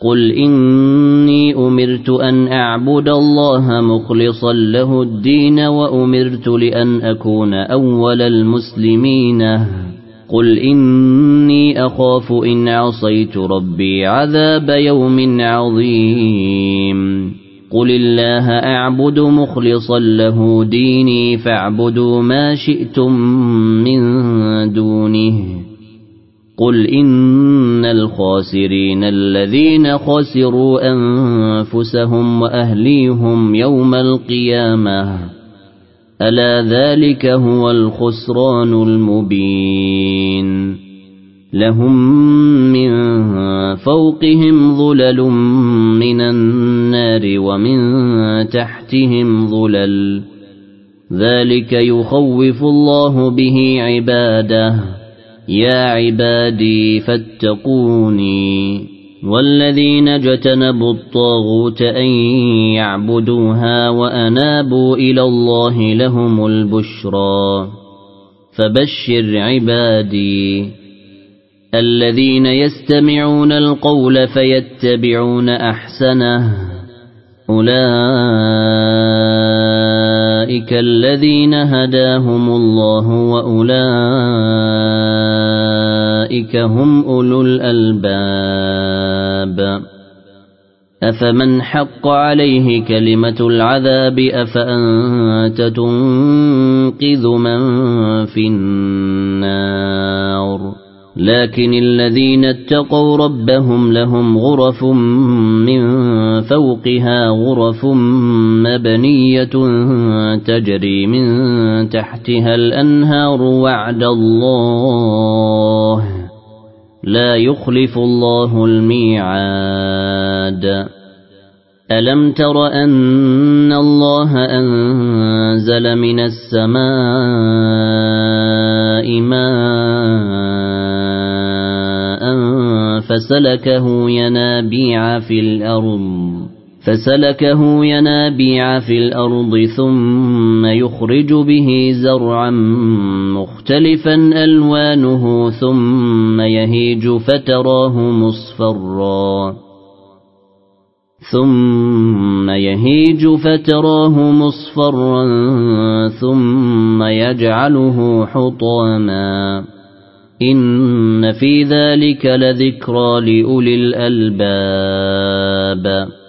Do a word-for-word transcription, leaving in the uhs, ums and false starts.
قل إني أمرت أن أعبد الله مخلصا له الدين وأمرت لأن أكون أول المسلمين قل إني أخاف إن عصيت ربي عذاب يوم عظيم قل الله أعبد مخلصا له ديني فاعبدوا ما شئتم من دونه قل إن الخاسرين الذين خسروا أنفسهم وأهليهم يوم القيامة ألا ذلك هو الخسران المبين لهم من فوقهم ظلل من النار ومن تحتهم ظلل ذلك يخوف الله به عباده يا عبادي فاتقوني والذين اجتنبوا الطاغوت أن يعبدوها وأنابوا إلى الله لهم البشرى فبشر عبادي الذين يستمعون القول فيتبعون أحسنه أولئك الذين هداهم الله وأولئك هم أولو الألباب أفمن حق عليه كلمة العذاب أفأنت تنقذ من في النار لكن الذين اتقوا ربهم لهم غرف من فوقها غرف مبنية تجري من تحتها الأنهار وعد الله لا يخلف الله الميعاد ألم تر أن الله أنزل من السماء ماء فسلكه ينابيع في الأرض فسلكه ينابيع في الأرض ثم يخرج به زرعا مختلفا ألوانه ثم يهيج فتراه مصفرا ثم يهيج فتراه مصفرا ثم يجعله حطاما إن في ذلك لذكرى لأولي الألباب